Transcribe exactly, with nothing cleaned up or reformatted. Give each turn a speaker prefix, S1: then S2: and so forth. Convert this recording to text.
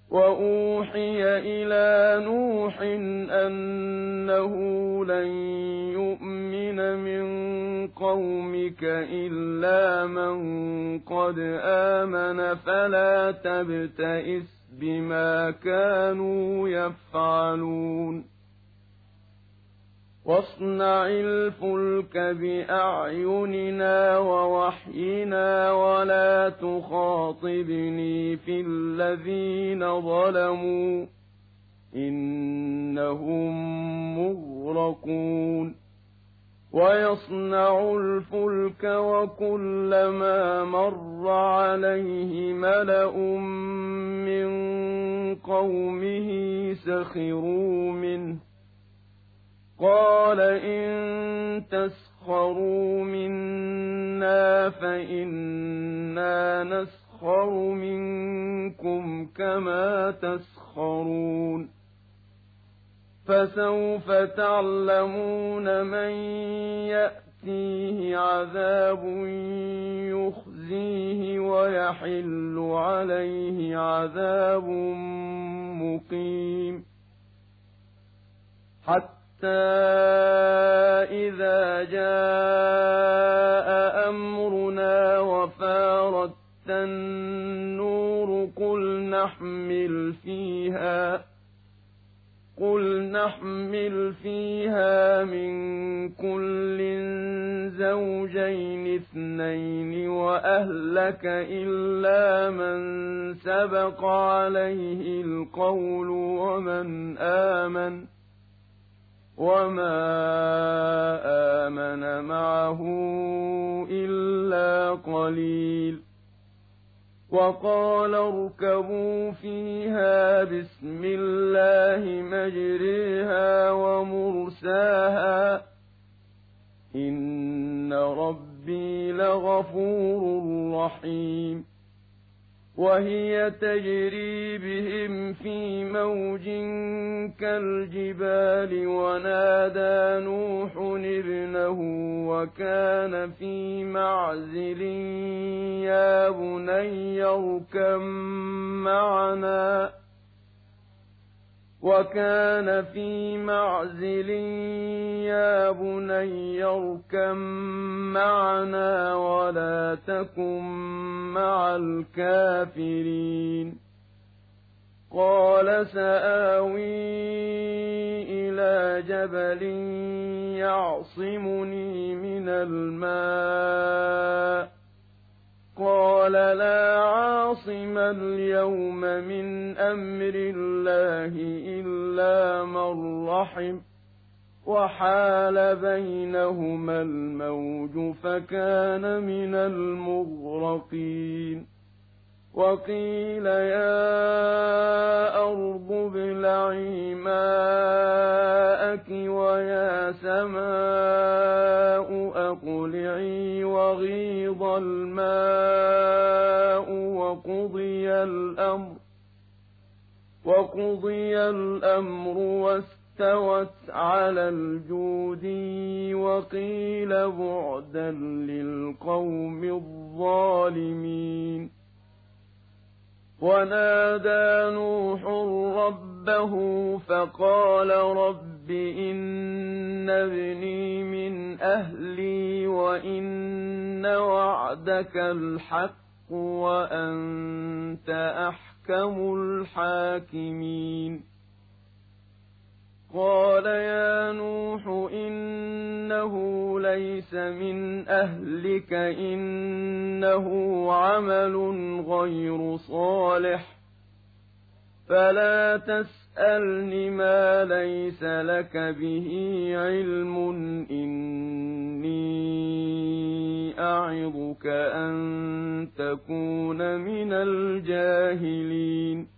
S1: وأوحي إلى نوح أنه لن يؤمن من قومك إلا من قد آمن فلا تبتئس بما كانوا يفعلون واصنع الفلك بأعيننا ووحينا ولا تخاطبني في الذين ظلموا إنهم مغرقون ويصنع الفلك وكلما مر عليه ملأ من قومه سخروا منه قال إن تسخروا منا فإنا نسخر منكم كما تسخرون فسوف تعلمون من يأتيه عذاب يخزيه ويحل عليه عذاب مقيم حتى إذا جاء أمرنا وفارت النور قل نحمل فيها قل نحمل فيها من كل زوجين اثنين وأهلك إلا من سبق عليه القول ومن آمن وما آمن معه إلا قليل وقال اركبوا فيها بسم الله مجريها ومرساها إن ربي لغفور رحيم وهي تجري بهم في موج كالجبال ونادى نوح ابنه وكان في معزل يا بني اركب معنا وكان في معزل يا بني اركب معنا ولا تكن مع الكافرين قال سآوي إلى جبل يعصمني من الماء قال لا عاصم اليوم من أمر الله إلا من رحم وحال بينهما الموج فكان من المغرقين وقيل يا أرض ابلعي ماءك ويا سماء أقلعي وغيض الماء وقضي الأمر وقضي الأمر واستوت على الجودي وقيل بعدا للقوم الظالمين ونادى نوح ربه فقال رب إن ابني من أهلي وإن وعدك الحق وأنت أحكم الحاكمين قال يا نوح إنه ليس من أهلك إنه عمل غير صالح فلا تسألني ما ليس لك به علم إني أعظك أن تكون من الجاهلين